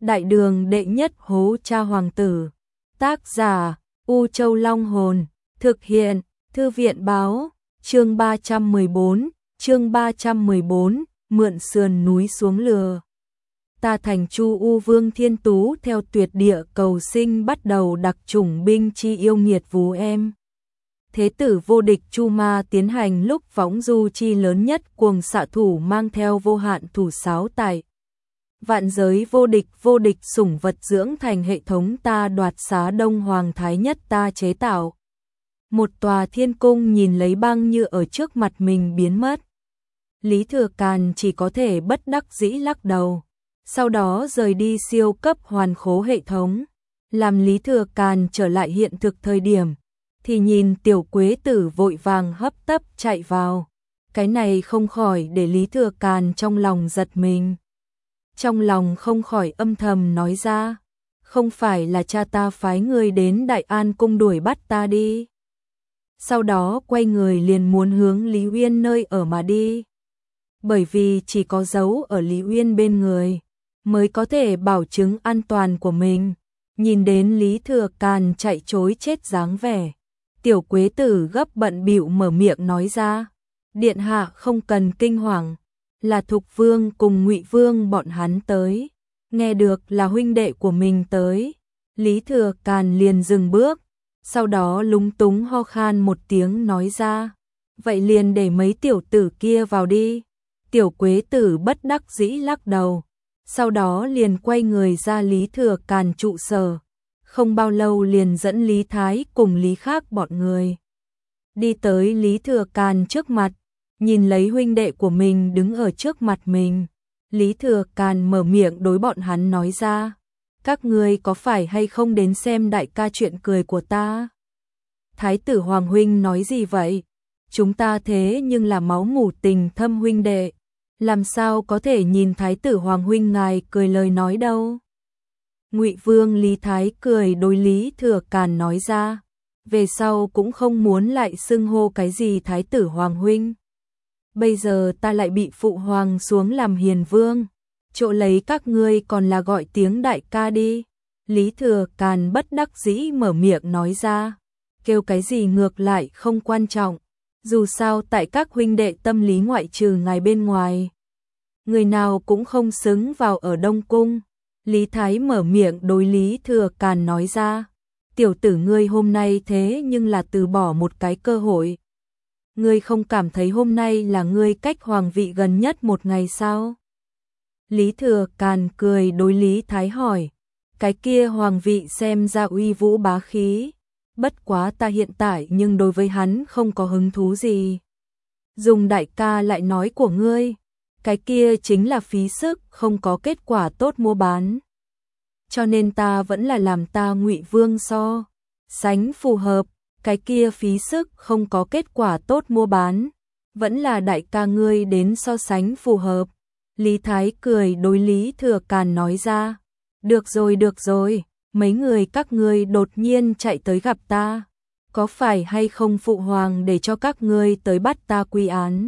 Đại đường đệ nhất hố cha hoàng tử. Tác giả U Châu Long Hồn. Thực hiện Thư viện báo. Chương 314, mượn sườn núi xuống lừa. Ta thành Chu U Vương Thiên Tú theo tuyệt địa cầu sinh bắt đầu đặc chủng binh chi yêu nghiệt vú em. Thế tử vô địch Chu Ma tiến hành lúc võng du chi lớn nhất, cuồng xạ thủ mang theo vô hạn thủ sáo tài. Vạn giới vô địch sủng vật dưỡng thành hệ thống ta đoạt xá Đông Hoàng Thái Nhất ta chế tạo. Một tòa thiên cung nhìn lấy băng như ở trước mặt mình biến mất. Lý Thừa Càn chỉ có thể bất đắc dĩ lắc đầu. Sau đó rời đi siêu cấp hoàn khố hệ thống. Làm Lý Thừa Càn trở lại hiện thực thời điểm, thì nhìn Tiểu Quế Tử vội vàng hấp tấp chạy vào. Cái này không khỏi để Lý Thừa Càn trong lòng giật mình. Trong lòng không khỏi âm thầm nói ra, không phải là cha ta phái người đến Đại An cung đuổi bắt ta đi. Sau đó quay người liền muốn hướng Lý Uyên nơi ở mà đi. Bởi vì chỉ có giấu ở Lý Uyên bên người, mới có thể bảo chứng an toàn của mình. Nhìn đến Lý Thừa Càn chạy trối chết dáng vẻ, Tiểu Quế Tử gấp bận bịu mở miệng nói ra, điện hạ không cần kinh hoàng, là Thục Vương cùng Ngụy Vương bọn hắn tới. Nghe được là huynh đệ của mình tới, Lý Thừa Càn liền dừng bước, sau đó lúng túng ho khan một tiếng nói ra, vậy liền để mấy tiểu tử kia vào đi. Tiểu Quế Tử bất đắc dĩ lắc đầu, sau đó liền quay người ra Lý Thừa Càn trụ sở. Không bao lâu liền dẫn Lý Thái cùng Lý Khác bọn người đi tới Lý Thừa Càn trước mặt, nhìn lấy huynh đệ của mình đứng ở trước mặt mình. Lý Thừa Càn mở miệng đối bọn hắn nói ra, các ngươi có phải hay không đến xem đại ca chuyện cười của ta? Thái tử Hoàng huynh nói gì vậy? Chúng ta thế nhưng là máu mủ tình thâm huynh đệ, làm sao có thể nhìn Thái tử Hoàng huynh ngài cười lời nói đâu? Ngụy Vương Lý Thái cười đối Lý Thừa Càn nói ra, về sau cũng không muốn lại xưng hô cái gì Thái tử Hoàng huynh. Bây giờ ta lại bị phụ hoàng xuống làm hiền vương, chỗ lấy các ngươi còn là gọi tiếng đại ca đi. Lý Thừa Càn bất đắc dĩ mở miệng nói ra, kêu cái gì ngược lại không quan trọng, dù sao tại các huynh đệ tâm lý ngoại trừ ngài bên ngoài, người nào cũng không xứng vào ở Đông Cung. Lý Thái mở miệng đối Lý Thừa Càn nói ra, tiểu tử ngươi hôm nay thế nhưng là từ bỏ một cái cơ hội. Ngươi không cảm thấy hôm nay là ngươi cách hoàng vị gần nhất một ngày sao? Lý Thừa Càn cười đối Lý Thái hỏi, cái kia hoàng vị xem ra uy vũ bá khí, bất quá ta hiện tại nhưng đối với hắn không có hứng thú gì. Dùng đại ca lại nói của ngươi, cái kia chính là phí sức, không có kết quả tốt mua bán. Cho nên ta vẫn là làm ta Ngụy Vương so sánh phù hợp, cái kia phí sức không có kết quả tốt mua bán, vẫn là đại ca ngươi đến so sánh phù hợp. Lý Thái cười đối Lý Thừa Càn nói ra, được rồi, mấy người các ngươi đột nhiên chạy tới gặp ta, có phải hay không phụ hoàng để cho các ngươi tới bắt ta quy án?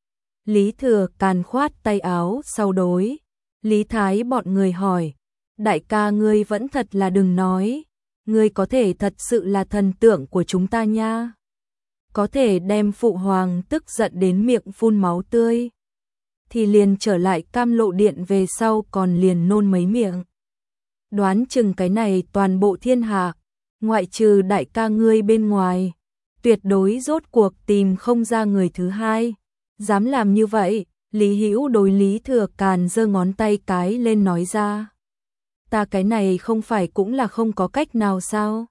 Lý Thừa Càn khoát tay áo sau đối Lý Thái bọn người hỏi, đại ca ngươi vẫn thật là đừng nói, ngươi có thể thật sự là thần tượng của chúng ta nha, có thể đem phụ hoàng tức giận đến miệng phun máu tươi, thì liền trở lại Cam Lộ Điện về sau còn liền nôn mấy miệng. Đoán chừng cái này toàn bộ thiên hạ, ngoại trừ đại ca ngươi bên ngoài, tuyệt đối rốt cuộc tìm không ra người thứ hai dám làm như vậy. Lý Hữu đối Lý Thừa Càn giơ ngón tay cái lên nói ra, ta cái này không phải cũng là không có cách nào sao?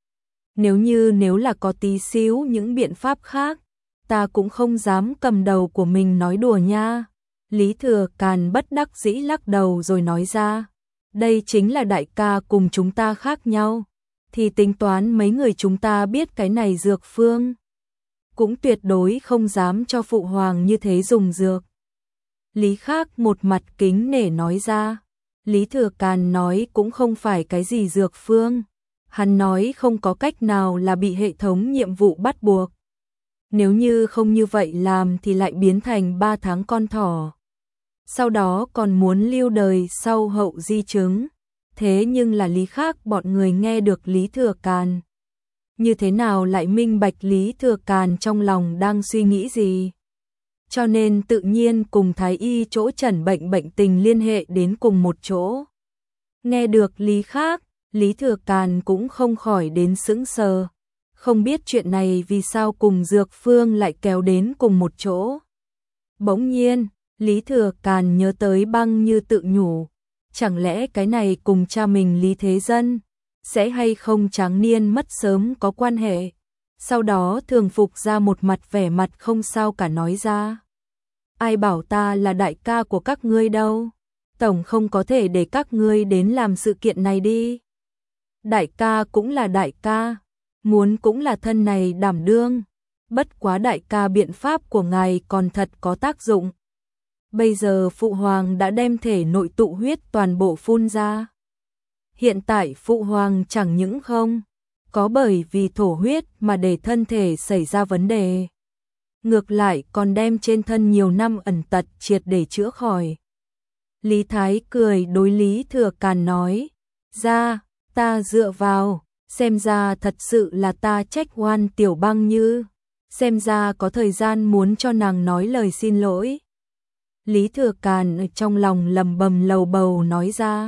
Nếu là có tí xíu những biện pháp khác, ta cũng không dám cầm đầu của mình nói đùa nha. Lý Thừa Càn bất đắc dĩ lắc đầu rồi nói ra, đây chính là đại ca cùng chúng ta khác nhau, thì tính toán mấy người chúng ta biết cái này dược phương, cũng tuyệt đối không dám cho phụ hoàng như thế dùng dược. Lý Khác một mặt kính nể nói ra, Lý Thừa Càn nói cũng không phải cái gì dược phương, hắn nói không có cách nào là bị hệ thống nhiệm vụ bắt buộc. Nếu như không như vậy làm thì lại biến thành 3 tháng con thỏ. Sau đó còn muốn lưu đời sau hậu di chứng. thế nhưng là Lý khác bọn người nghe được Lý Thừa Càn. Như thế nào lại minh bạch Lý Thừa Càn trong lòng đang suy nghĩ gì? Cho nên tự nhiên cùng Thái Y chỗ trần bệnh tình liên hệ đến cùng một chỗ. Nghe được Lý khác, Lý Thừa Càn cũng không khỏi đến sững sờ. Không biết chuyện này vì sao cùng Dược Phương lại kéo đến cùng một chỗ. Bỗng nhiên, Lý Thừa Càn nhớ tới Băng Như tự nhủ. Chẳng lẽ cái này cùng cha mình Lý Thế Dân sẽ hay không tráng niên mất sớm có quan hệ? Sau đó thường phục ra một mặt vẻ mặt không sao cả nói ra. Ai bảo ta là đại ca của các ngươi đâu? Tổng không có thể để các ngươi đến làm sự kiện này đi. Đại ca cũng là đại ca, muốn cũng là thân này đảm đương. Bất quá đại ca biện pháp của ngài còn thật có tác dụng. Bây giờ Phụ Hoàng đã đem thể nội tụ huyết toàn bộ phun ra. Hiện tại Phụ Hoàng chẳng những không có bởi vì thổ huyết mà để thân thể xảy ra vấn đề. Ngược lại còn đem trên thân nhiều năm ẩn tật triệt để chữa khỏi. Lý Thái cười đối Lý Thừa Càn nói, ra, ta dựa vào, xem ra thật sự là ta trách oan tiểu Băng Như, xem ra có thời gian muốn cho nàng nói lời xin lỗi. Lý Thừa Càn ở trong lòng lầm bầm lầu bầu nói ra,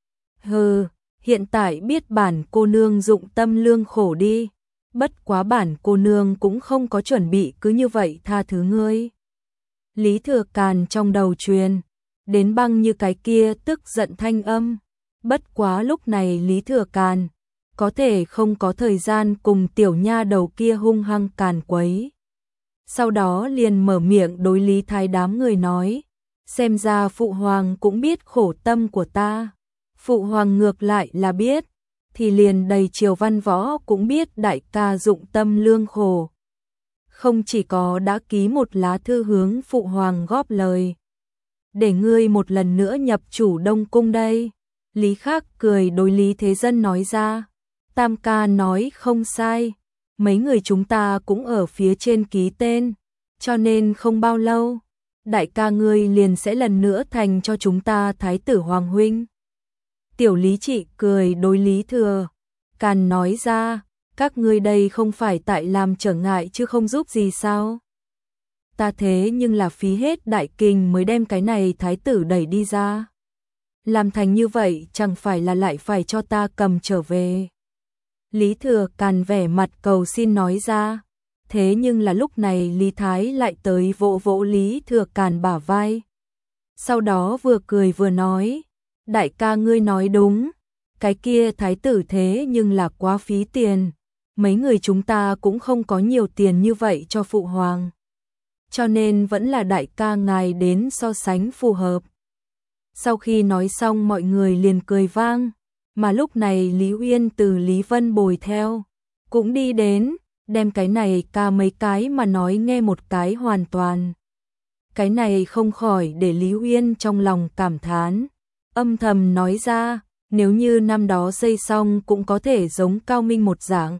hừ, hiện tại biết bản cô nương dụng tâm lương khổ đi, bất quá bản cô nương cũng không có chuẩn bị cứ như vậy tha thứ ngươi. Lý Thừa Càn trong đầu truyền đến Băng Như cái kia tức giận thanh âm. Bất quá lúc này Lý Thừa Càn có thể không có thời gian cùng tiểu nha đầu kia hung hăng càn quấy. Sau đó liền mở miệng đối Lý Thái đám người nói, xem ra Phụ Hoàng cũng biết khổ tâm của ta. Phụ Hoàng ngược lại là biết, thì liền đầy triều văn võ cũng biết đại ca dụng tâm lương khổ. Không chỉ có đã ký một lá thư hướng Phụ Hoàng góp lời, để ngươi một lần nữa nhập chủ Đông Cung đây. Lý Khác cười đối Lý Thế Dân nói ra, Tam ca nói không sai, mấy người chúng ta cũng ở phía trên ký tên, cho nên không bao lâu, đại ca ngươi liền sẽ lần nữa thành cho chúng ta Thái tử Hoàng huynh. Tiểu Lý Trị cười đối Lý Thừa Càn nói ra, các ngươi đây không phải tại làm trở ngại chứ không giúp gì sao? Ta thế nhưng là phí hết đại kinh mới đem cái này thái tử đẩy đi ra. Làm thành như vậy chẳng phải là lại phải cho ta cầm trở về. Lý Thừa Càn vẻ mặt cầu xin nói ra. Thế nhưng là lúc này Lý Thái lại tới vỗ vỗ Lý Thừa Càn bả vai. Sau đó vừa cười vừa nói, đại ca ngươi nói đúng, cái kia thái tử thế nhưng là quá phí tiền. Mấy người chúng ta cũng không có nhiều tiền như vậy cho Phụ Hoàng. Cho nên vẫn là đại ca ngài đến so sánh phù hợp. Sau khi nói xong mọi người liền cười vang, mà lúc này Lý Uyên từ Lý Vân bồi theo, cũng đi đến, đem cái này ca mấy cái mà nói nghe một cái hoàn toàn. Cái này không khỏi để Lý Uyên trong lòng cảm thán, âm thầm nói ra, nếu như năm đó xây xong cũng có thể giống Cao Minh một dạng.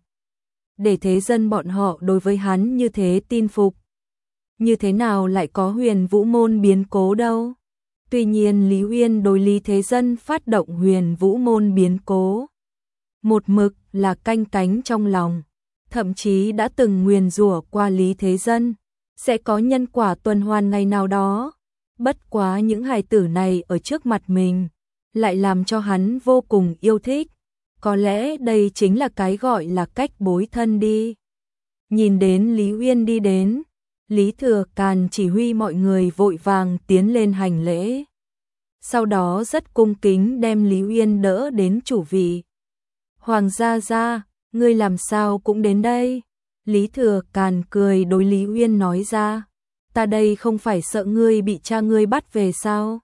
Để thế dân bọn họ đối với hắn như thế tin phục. Như thế nào lại có Huyền Vũ môn biến cố đâu? Tuy nhiên Lý Uyên đối Lý Thế Dân phát động Huyền Vũ môn biến cố, một mực là canh cánh trong lòng, thậm chí đã từng nguyền rủa qua Lý Thế Dân, sẽ có nhân quả tuần hoàn ngày nào đó. Bất quá những hài tử này ở trước mặt mình, lại làm cho hắn vô cùng yêu thích. Có lẽ đây chính là cái gọi là cách bối thân đi. Nhìn đến Lý Uyên đi đến, Lý Thừa Càn chỉ huy mọi người vội vàng tiến lên hành lễ. Sau đó rất cung kính đem Lý Uyên đỡ đến chủ vị. Hoàng gia, ngươi làm sao cũng đến đây? Lý Thừa Càn cười đối Lý Uyên nói ra, ta đây không phải sợ ngươi bị cha ngươi bắt về sao?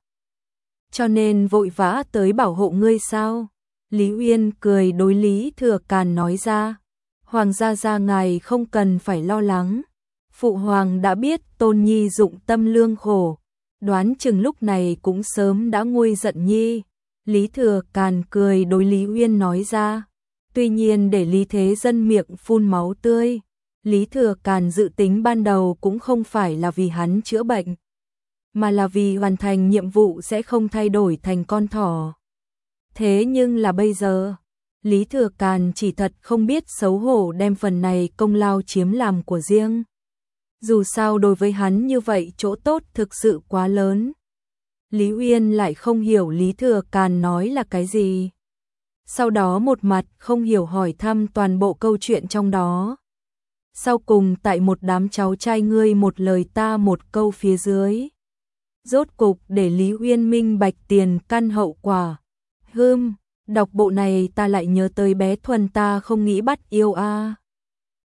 Cho nên vội vã tới bảo hộ ngươi sao? Lý Uyên cười đối Lý Thừa Càn nói ra, Hoàng gia ngài không cần phải lo lắng. Phụ Hoàng đã biết Tôn Nhi dụng tâm lương khổ, đoán chừng lúc này cũng sớm đã nguôi giận Nhi. Lý Thừa Càn cười đối Lý Uyên nói ra, tuy nhiên để Lý Thế Dân miệng phun máu tươi, Lý Thừa Càn dự tính ban đầu cũng không phải là vì hắn chữa bệnh, mà là vì hoàn thành nhiệm vụ sẽ không thay đổi thành con thỏ. Thế nhưng là bây giờ, Lý Thừa Càn chỉ thật không biết xấu hổ đem phần này công lao chiếm làm của riêng. Dù sao đối với hắn như vậy chỗ tốt thực sự quá lớn. Lý Uyên lại không hiểu Lý Thừa Càn nói là cái gì. Sau đó một mặt không hiểu hỏi thăm toàn bộ câu chuyện trong đó. Sau cùng tại một đám cháu trai ngươi một lời ta một câu phía dưới. Rốt cục để Lý Uyên minh bạch tiền căn hậu quả. Đọc bộ này ta lại nhớ tới bé Thuần ta không nghĩ bắt yêu a.